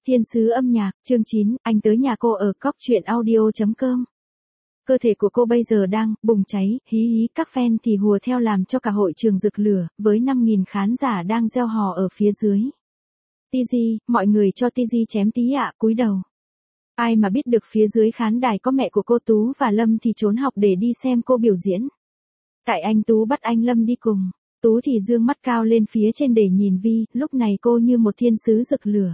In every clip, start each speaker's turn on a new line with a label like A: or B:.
A: Thiên sứ âm nhạc, chương 9, anh tới nhà cô ở cóc truyện audio.com. Cơ thể của cô bây giờ đang bùng cháy, hí hí, các fan thì hùa theo làm cho cả hội trường rực lửa, với 5.000 khán giả đang reo hò ở phía dưới. Tz, mọi người cho Tz chém tí ạ, cúi đầu. Ai mà biết được phía dưới khán đài có mẹ của cô Tú và Lâm thì trốn học để đi xem cô biểu diễn. Tại anh Tú bắt anh Lâm đi cùng, Tú thì dương mắt cao lên phía trên để nhìn Vi, lúc này cô như một thiên sứ rực lửa.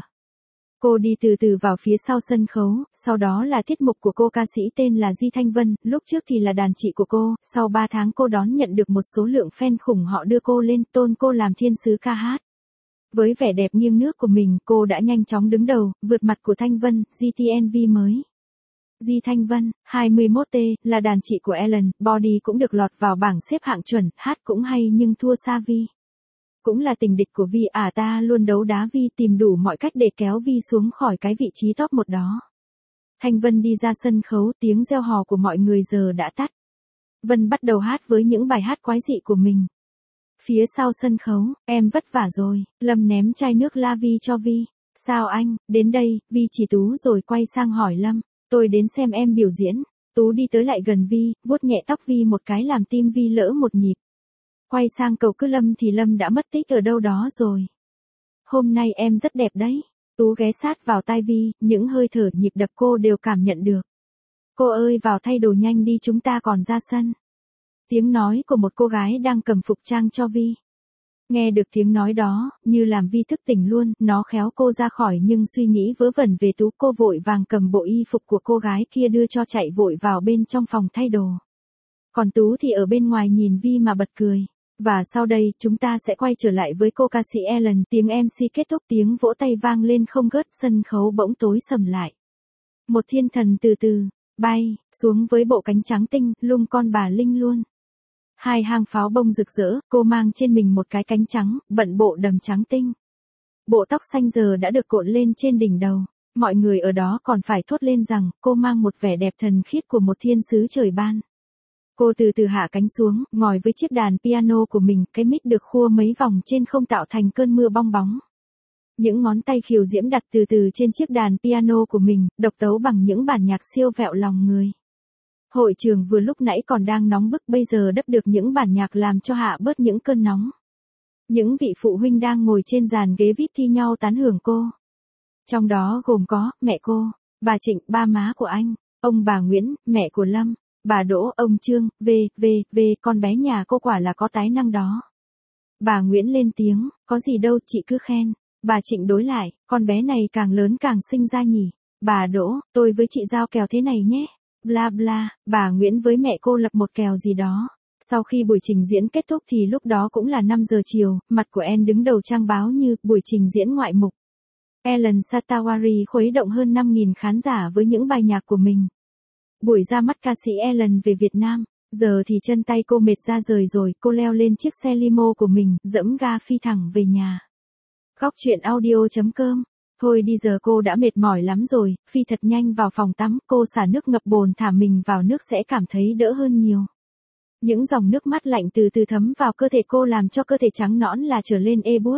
A: Cô đi từ từ vào phía sau sân khấu, sau đó là tiết mục của cô ca sĩ tên là Di Thanh Vân, lúc trước thì là đàn chị của cô, sau 3 tháng cô đón nhận được một số lượng fan khủng họ đưa cô lên tôn cô làm thiên sứ ca hát. Với vẻ đẹp nghiêng nước của mình, cô đã nhanh chóng đứng đầu, vượt mặt của Thanh Vân, GTNV mới. Di Thanh Vân, 21T, là đàn chị của Ellen, body cũng được lọt vào bảng xếp hạng chuẩn, hát cũng hay nhưng thua xa Vi. Cũng là tình địch của Vi ta luôn đấu đá Vi tìm đủ mọi cách để kéo Vi xuống khỏi cái vị trí top 1 đó. Thanh Vân đi ra sân khấu, tiếng reo hò của mọi người giờ đã tắt. Vân bắt đầu hát với những bài hát quái dị của mình. Phía sau sân khấu, em vất vả rồi, Lâm ném chai nước la Vi cho Vi. Sao anh, đến đây, Vi chỉ Tú rồi quay sang hỏi Lâm, tôi đến xem em biểu diễn. Tú đi tới lại gần Vi, vuốt nhẹ tóc Vi một cái làm tim Vi lỡ một nhịp. Quay sang cầu cứu Lâm thì Lâm đã mất tích ở đâu đó rồi. Hôm nay em rất đẹp đấy. Tú ghé sát vào tai Vi, những hơi thở nhịp đập cô đều cảm nhận được. Cô ơi vào thay đồ nhanh đi chúng ta còn ra sân. Tiếng nói của một cô gái đang cầm phục trang cho Vi. Nghe được tiếng nói đó, như làm Vi thức tỉnh luôn, nó khéo cô ra khỏi nhưng suy nghĩ vớ vẩn về Tú cô vội vàng cầm bộ y phục của cô gái kia đưa cho chạy vội vào bên trong phòng thay đồ. Còn Tú thì ở bên ngoài nhìn Vi mà bật cười. Và sau đây, chúng ta sẽ quay trở lại với cô ca sĩ Ellen, tiếng MC kết thúc tiếng vỗ tay vang lên không ngớt, sân khấu bỗng tối sầm lại. Một thiên thần từ từ, bay, xuống với bộ cánh trắng tinh, lung con bà Linh luôn. 2 hang pháo bông rực rỡ, cô mang trên mình một cái cánh trắng, bận bộ đầm trắng tinh. Bộ tóc xanh giờ đã được cột lên trên đỉnh đầu, mọi người ở đó còn phải thốt lên rằng, cô mang một vẻ đẹp thần khiết của một thiên sứ trời ban. Cô từ từ hạ cánh xuống, ngồi với chiếc đàn piano của mình, cái mic được khua mấy vòng trên không tạo thành cơn mưa bong bóng. Những ngón tay khiêu diễm đặt từ từ trên chiếc đàn piano của mình, độc tấu bằng những bản nhạc siêu vẹo lòng người. Hội trường vừa lúc nãy còn đang nóng bức bây giờ đắp được những bản nhạc làm cho hạ bớt những cơn nóng. Những vị phụ huynh đang ngồi trên dàn ghế VIP thi nhau tán hưởng cô. Trong đó gồm có, mẹ cô, bà Trịnh, ba má của anh, ông bà Nguyễn, mẹ của Lâm. Bà Đỗ, ông Trương, con bé nhà cô quả là có tài năng đó. Bà Nguyễn lên tiếng, có gì đâu chị cứ khen. Bà Trịnh đối lại, con bé này càng lớn càng xinh ra nhỉ. Bà Đỗ, tôi với chị giao kèo thế này nhé. Bla bla, bà Nguyễn với mẹ cô lập một kèo gì đó. Sau khi buổi trình diễn kết thúc thì lúc đó cũng là 5 giờ chiều, mặt của En đứng đầu trang báo như buổi trình diễn ngoại mục. Ellen Satawari khuấy động hơn 5.000 khán giả với những bài nhạc của mình. Buổi ra mắt ca sĩ Ellen về Việt Nam, giờ thì chân tay cô mệt ra rời rồi, cô leo lên chiếc xe limo của mình, dẫm ga phi thẳng về nhà. Góc truyện audio.com. Thôi đi giờ cô đã mệt mỏi lắm rồi, phi thật nhanh vào phòng tắm, cô xả nước ngập bồn thả mình vào nước sẽ cảm thấy đỡ hơn nhiều. Những dòng nước mắt lạnh từ từ thấm vào cơ thể cô làm cho cơ thể trắng nõn là trở lên ê buốt.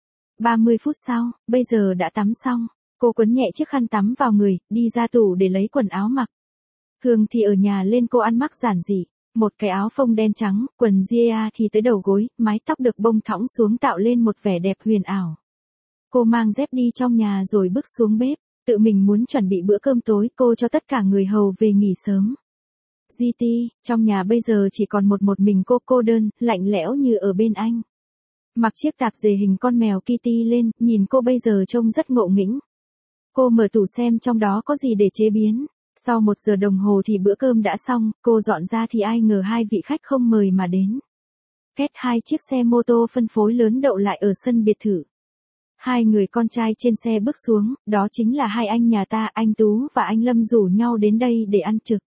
A: 30 phút sau, bây giờ đã tắm xong, cô quấn nhẹ chiếc khăn tắm vào người, đi ra tủ để lấy quần áo mặc. Thường thì ở nhà lên cô ăn mặc giản dị, một cái áo phông đen trắng, quần jean thì tới đầu gối, mái tóc được bông thõng xuống tạo lên một vẻ đẹp huyền ảo. Cô mang dép đi trong nhà rồi bước xuống bếp, tự mình muốn chuẩn bị bữa cơm tối, cô cho tất cả người hầu về nghỉ sớm. GT, trong nhà bây giờ chỉ còn một mình cô đơn, lạnh lẽo như ở bên anh. Mặc chiếc tạp dề hình con mèo Kitty lên, nhìn cô bây giờ trông rất ngộ nghĩnh. Cô mở tủ xem trong đó có gì để chế biến. Sau 1 giờ đồng hồ thì bữa cơm đã xong, cô dọn ra thì ai ngờ 2 vị khách không mời mà đến. Két 2 chiếc xe mô tô phân phối lớn đậu lại ở sân biệt thự. 2 người con trai trên xe bước xuống, đó chính là 2 anh nhà ta, anh Tú và anh Lâm rủ nhau đến đây để ăn trực.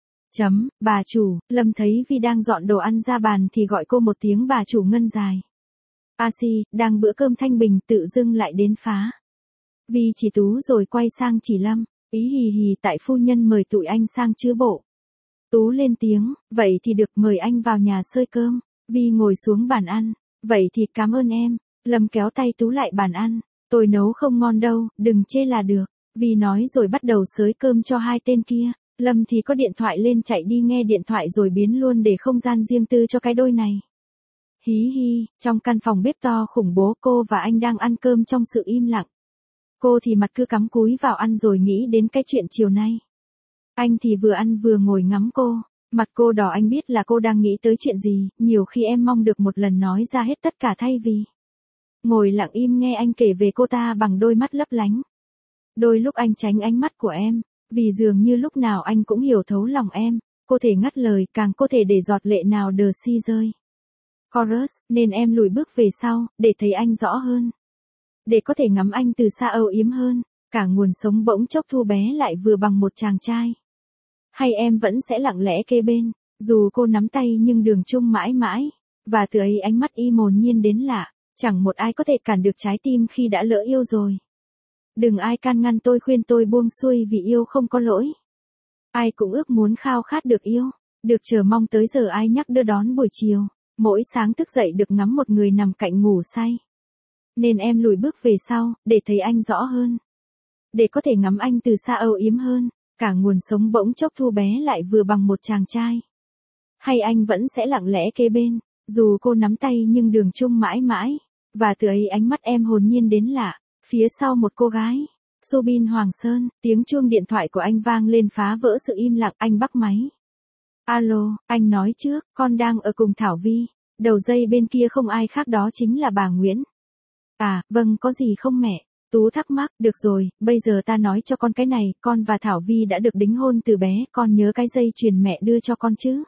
A: Bà chủ, Lâm thấy Vi đang dọn đồ ăn ra bàn thì gọi cô một tiếng bà chủ ngân dài. Đang bữa cơm thanh bình tự dưng lại đến phá. Vi chỉ Tú rồi quay sang chỉ Lâm. Ý hì hì tại phu nhân mời tụi anh sang chứ bộ. Tú lên tiếng, vậy thì được mời anh vào nhà xơi cơm. Vi ngồi xuống bàn ăn, vậy thì cảm ơn em. Lâm kéo tay Tú lại bàn ăn. Tôi nấu không ngon đâu, đừng chê là được. Vi nói rồi bắt đầu xới cơm cho hai tên kia. Lâm thì có điện thoại lên chạy đi nghe điện thoại rồi biến luôn để không gian riêng tư cho cái đôi này. Hí hí, trong căn phòng bếp to khủng bố cô và anh đang ăn cơm trong sự im lặng. Cô thì mặt cứ cắm cúi vào ăn rồi nghĩ đến cái chuyện chiều nay. Anh thì vừa ăn vừa ngồi ngắm cô. Mặt cô đỏ, anh biết là cô đang nghĩ tới chuyện gì, nhiều khi em mong được một lần nói ra hết tất cả thay vì ngồi lặng im nghe anh kể về cô ta bằng đôi mắt lấp lánh. Đôi lúc anh tránh ánh mắt của em, vì dường như lúc nào anh cũng hiểu thấu lòng em, cô thể ngắt lời càng cô thể để giọt lệ nào đờ si rơi. Chorus, nên em lùi bước về sau, để thấy anh rõ hơn. Để có thể ngắm anh từ xa âu yếm hơn, cả nguồn sống bỗng chốc thu bé lại vừa bằng một chàng trai. Hay em vẫn sẽ lặng lẽ kề bên, dù cô nắm tay nhưng đường chung mãi mãi, và từ ấy ánh mắt y hồn nhiên đến lạ, chẳng một ai có thể cản được trái tim khi đã lỡ yêu rồi. Đừng ai can ngăn tôi, khuyên tôi buông xuôi vì yêu không có lỗi. Ai cũng ước muốn khao khát được yêu, được chờ mong tới giờ ai nhắc đưa đón buổi chiều, mỗi sáng thức dậy được ngắm một người nằm cạnh ngủ say. Nên em lùi bước về sau, để thấy anh rõ hơn. Để có thể ngắm anh từ xa âu yếm hơn, cả nguồn sống bỗng chốc thu bé lại vừa bằng một chàng trai. Hay anh vẫn sẽ lặng lẽ kề bên, dù cô nắm tay nhưng đường chung mãi mãi, và từ ấy ánh mắt em hồn nhiên đến lạ, phía sau một cô gái. Subin Hoàng Sơn, tiếng chuông điện thoại của anh vang lên phá vỡ sự im lặng, anh bắt máy. Alo, anh nói trước, con đang ở cùng Thảo Vi. Đầu dây bên kia không ai khác đó chính là bà Nguyễn. À, vâng, có gì không mẹ? Tú thắc mắc, được rồi, bây giờ ta nói cho con cái này, con và Thảo Vi đã được đính hôn từ bé, con nhớ cái dây chuyền mẹ đưa cho con chứ?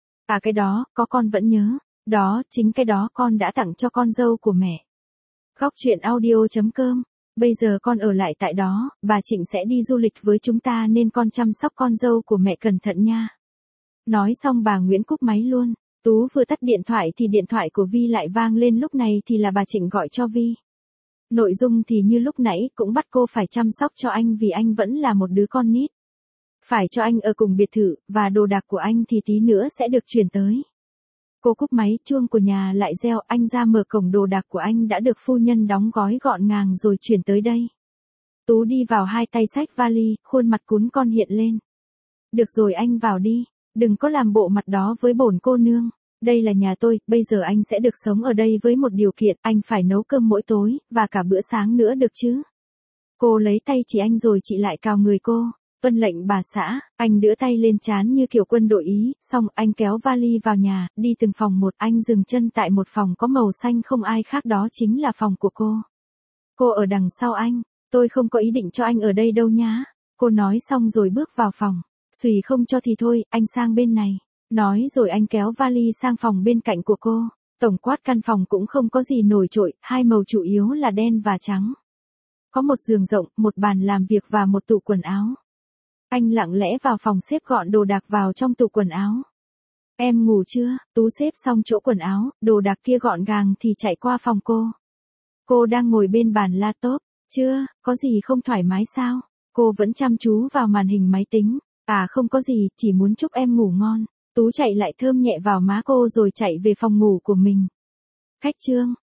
A: À cái đó, có con vẫn nhớ, đó, chính cái đó con đã tặng cho con dâu của mẹ. Góc truyện audio.com, bây giờ con ở lại tại đó, bà Trịnh sẽ đi du lịch với chúng ta nên con chăm sóc con dâu của mẹ cẩn thận nha. Nói xong bà Nguyễn cúp máy luôn. Tú vừa tắt điện thoại thì điện thoại của Vi lại vang lên, lúc này thì là bà Trịnh gọi cho Vi. Nội dung thì như lúc nãy, cũng bắt cô phải chăm sóc cho anh vì anh vẫn là một đứa con nít. Phải cho anh ở cùng biệt thự, và đồ đạc của anh thì tí nữa sẽ được chuyển tới. Cô cúp máy, chuông của nhà lại reo, anh ra mở cổng, đồ đạc của anh đã được phu nhân đóng gói gọn gàng rồi chuyển tới đây. Tú đi vào, hai tay xách vali, khuôn mặt cún con hiện lên. Được rồi anh vào đi, đừng có làm bộ mặt đó với bổn cô nương. Đây là nhà tôi, bây giờ anh sẽ được sống ở đây với một điều kiện, anh phải nấu cơm mỗi tối, và cả bữa sáng nữa được chứ. Cô lấy tay chỉ anh rồi chị lại cào người cô. Tuân lệnh bà xã, anh đỡ tay lên trán như kiểu quân đội Ý, xong anh kéo vali vào nhà, đi từng phòng một, anh dừng chân tại một phòng có màu xanh, không ai khác đó chính là phòng của cô. Cô ở đằng sau anh, tôi không có ý định cho anh ở đây đâu nhá. Cô nói xong rồi bước vào phòng. Xùy không cho thì thôi, anh sang bên này. Nói rồi anh kéo vali sang phòng bên cạnh của cô. Tổng quát căn phòng cũng không có gì nổi trội, hai màu chủ yếu là đen và trắng. Có một giường rộng, một bàn làm việc và một tủ quần áo. Anh lặng lẽ vào phòng xếp gọn đồ đạc vào trong tủ quần áo. Em ngủ chưa? Tú xếp xong chỗ quần áo, đồ đạc kia gọn gàng thì chạy qua phòng cô. Cô đang ngồi bên bàn laptop. Chưa, có gì không thoải mái sao? Cô vẫn chăm chú vào màn hình máy tính. À không có gì, chỉ muốn chúc em ngủ ngon. Tú chạy lại thơm nhẹ vào má cô rồi chạy về phòng ngủ của mình. Khách trương,